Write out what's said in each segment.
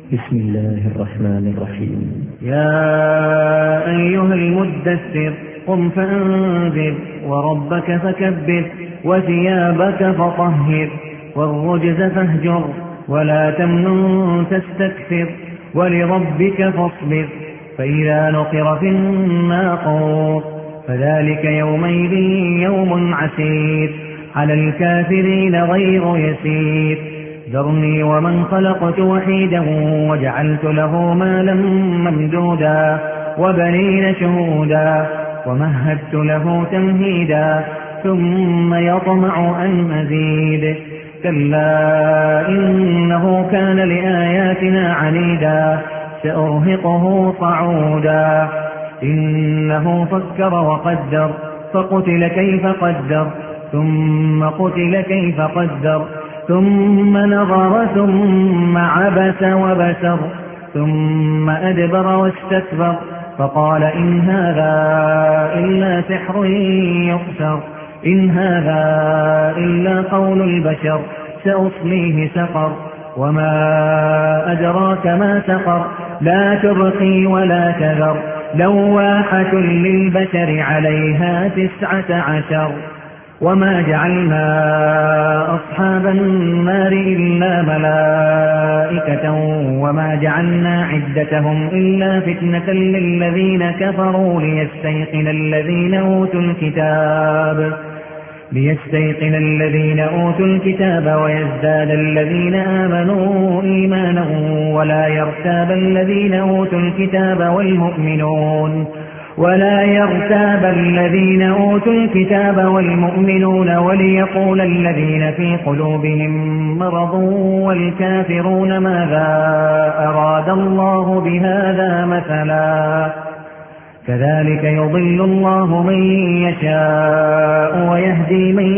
بسم الله الرحمن الرحيم. يا أيها المدثر قم فأنذر وربك فكبر وثيابك فطهر والرجز فاهجر ولا تمنن تستكثر ولربك فاصبر فإذا نقر في الناقور فذلك يومئذ يوم عسير على الكافرين غير يسير ذرني ومن خلقت وحيدا وجعلت له مالا ممدودا وبنين شهودا ومهدت له تمهيدا ثم يطمع أن أزيد كلا إنه كان لآياتنا عنيدا سأرهقه صعودا إنه فكر وقدر فقتل كيف قدر ثم قتل كيف قدر ثم نظر ثم عبس وبسر ثم أدبر واستكبر فقال إن هذا إلا سحر يؤثر إن هذا إلا قول البشر سأصليه سقر وما أدراك ما سقر لا تبقي ولا تذر لواحة للبشر عليها 19 وما جعلنا أصحاب النار إلا ملائكة وما جعلنا عدتهم إلا فتنة للذين كفروا ليستيقن الذين أوتوا الكتاب ويزداد الذين آمنوا إيمانا ولا يرتاب الذين أوتوا الكتاب والمؤمنون وليقول الذين في قلوبهم مرض والكافرون ماذا أراد الله بهذا مثلا كذلك يضل الله من يشاء ويهدي من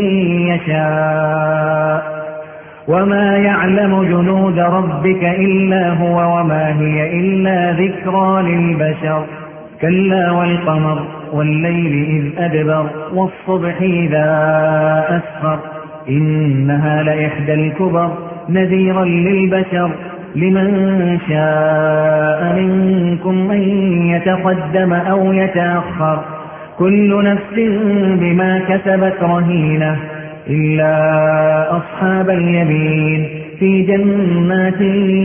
يشاء وما يعلم جنود ربك إلا هو وما هي إلا ذكرى للبشر كلا والقمر والليل إذ أدبر والصبح إذا أسفر إنها لإحدى الكبر نذيرا للبشر لمن شاء منكم أن يتقدم أو يتأخر كل نفس بما كسبت رهينة إلا أصحاب اليمين في جنات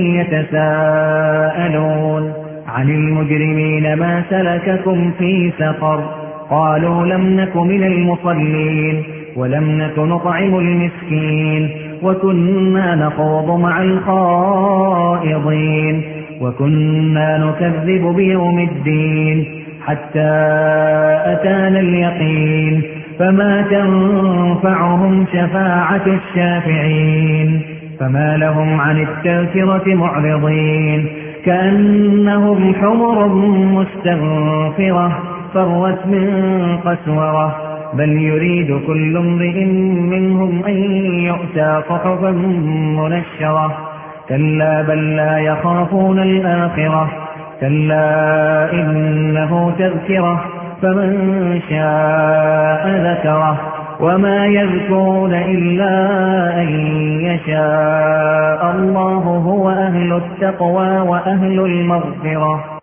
يتساءلون عن المجرمين ما سلككم في سقر قالوا لم نك من المصلين ولم نك نطعم المسكين وكنا نخوض مع الخائضين وكنا نكذب بيوم الدين حتى أتانا اليقين فما تنفعهم شفاعة الشافعين فما لهم عن التذكرة معرضين كأنهم حمر مستنفرة فرت من قسورة بل يريد كل امرئ منهم أن يؤتى صحفا منشرة كلا بل لا يخافون الآخرة كلا إنه تذكرة فمن شاء ذكره وما يذكرون إلا أن يشاء الله هو أهل التقوى وأهل المغفرة.